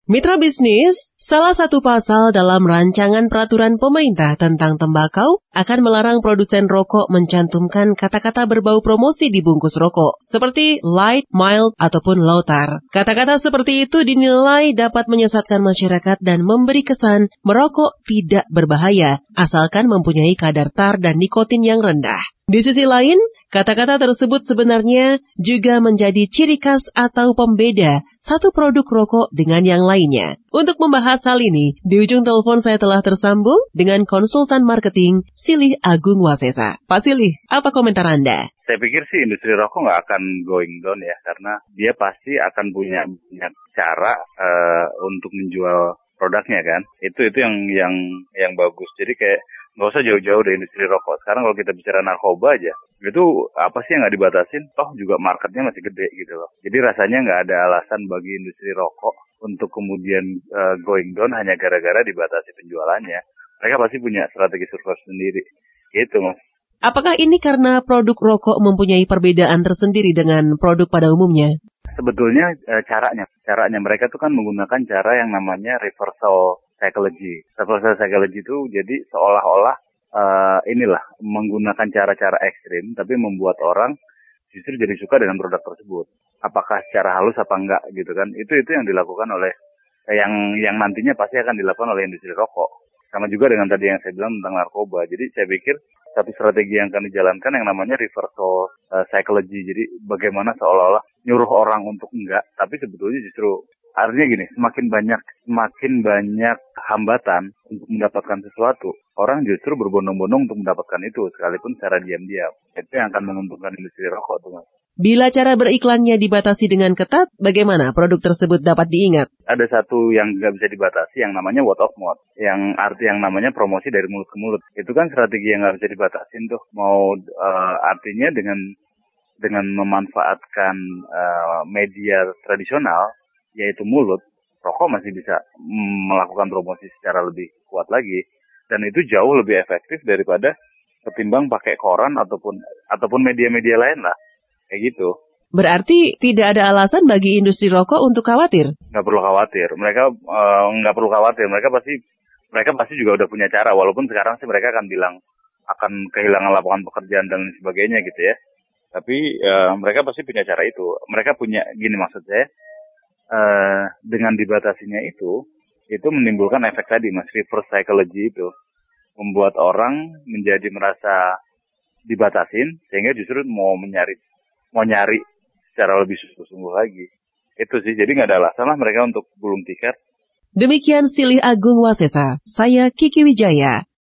Mitra bisnis, salah satu pasal dalam rancangan peraturan pemerintah tentang tembakau akan melarang produsen rokok mencantumkan kata-kata berbau promosi di bungkus rokok, seperti light, mild, ataupun low tar. Kata-kata seperti itu dinilai dapat menyesatkan masyarakat dan memberi kesan merokok tidak berbahaya, asalkan mempunyai kadar tar dan nikotin yang rendah. Di sisi lain, kata-kata tersebut sebenarnya juga menjadi ciri khas atau pembeda satu produk rokok dengan yang lainnya. Untuk membahas hal ini, di ujung telepon saya telah tersambung dengan konsultan marketing Silih Agung Wasesa. Pak Silih, apa komentar Anda? Saya pikir sih industri rokok nggak akan going down ya, karena dia pasti akan punya banyak cara untuk menjual produknya kan. Itu yang bagus. Jadi kayak nggak usah jauh-jauh dari industri rokok. Sekarang kalau kita bicara narkoba aja, itu apa sih yang nggak dibatasin? Toh juga marketnya masih gede gitu loh. Jadi rasanya nggak ada alasan bagi industri rokok untuk kemudian going down hanya gara-gara dibatasi penjualannya. Mereka pasti punya strategi survival sendiri. Gitu, Mas. Apakah ini karena produk rokok mempunyai perbedaan tersendiri dengan produk pada umumnya? Sebetulnya caranya mereka tuh kan menggunakan cara yang namanya reversal psychology. Reversal psychology itu jadi seolah-olah menggunakan cara-cara ekstrim tapi membuat orang justru jadi suka dengan produk tersebut. Apakah secara halus apa enggak gitu kan? Itu yang dilakukan oleh yang nantinya pasti akan dilakukan oleh industri rokok. Sama juga dengan tadi yang saya bilang tentang narkoba. Jadi saya pikir satu strategi yang akan dijalankan yang namanya reversal psychology. Jadi bagaimana seolah-olah nyuruh orang untuk enggak, tapi sebetulnya justru artinya gini, semakin banyak hambatan untuk mendapatkan sesuatu, orang justru berbondong-bondong untuk mendapatkan itu, sekalipun secara diam-diam. Itu yang akan menguntungkan industri rokok tuh, Mas. Bila cara beriklannya dibatasi dengan ketat, bagaimana produk tersebut dapat diingat? Ada satu yang nggak bisa dibatasi, yang namanya word of mouth. Yang namanya promosi dari mulut ke mulut. Itu kan strategi yang nggak bisa dibatasin tuh. Artinya dengan memanfaatkan media tradisional, yaitu mulut, rokok masih bisa melakukan promosi secara lebih kuat lagi. Dan itu jauh lebih efektif daripada ketimbang pakai koran ataupun media-media lain lah. Kayak gitu. Berarti tidak ada alasan bagi industri rokok untuk khawatir? Nggak perlu khawatir. Mereka nggak perlu khawatir. Mereka pasti juga udah punya cara. Walaupun sekarang sih mereka akan bilang akan kehilangan lapangan pekerjaan dan sebagainya gitu ya. Tapi mereka pasti punya cara itu. Mereka punya, gini maksud saya, dengan dibatasinya itu menimbulkan efek tadi, Mas, reverse psychology itu. Membuat orang menjadi merasa dibatasin, sehingga justru mau nyari secara lebih sungguh-sungguh lagi. Itu sih, jadi nggak ada alasan lah mereka untuk gulung tiket. Demikian Silih Agung Wasesa, saya Kiki Wijaya.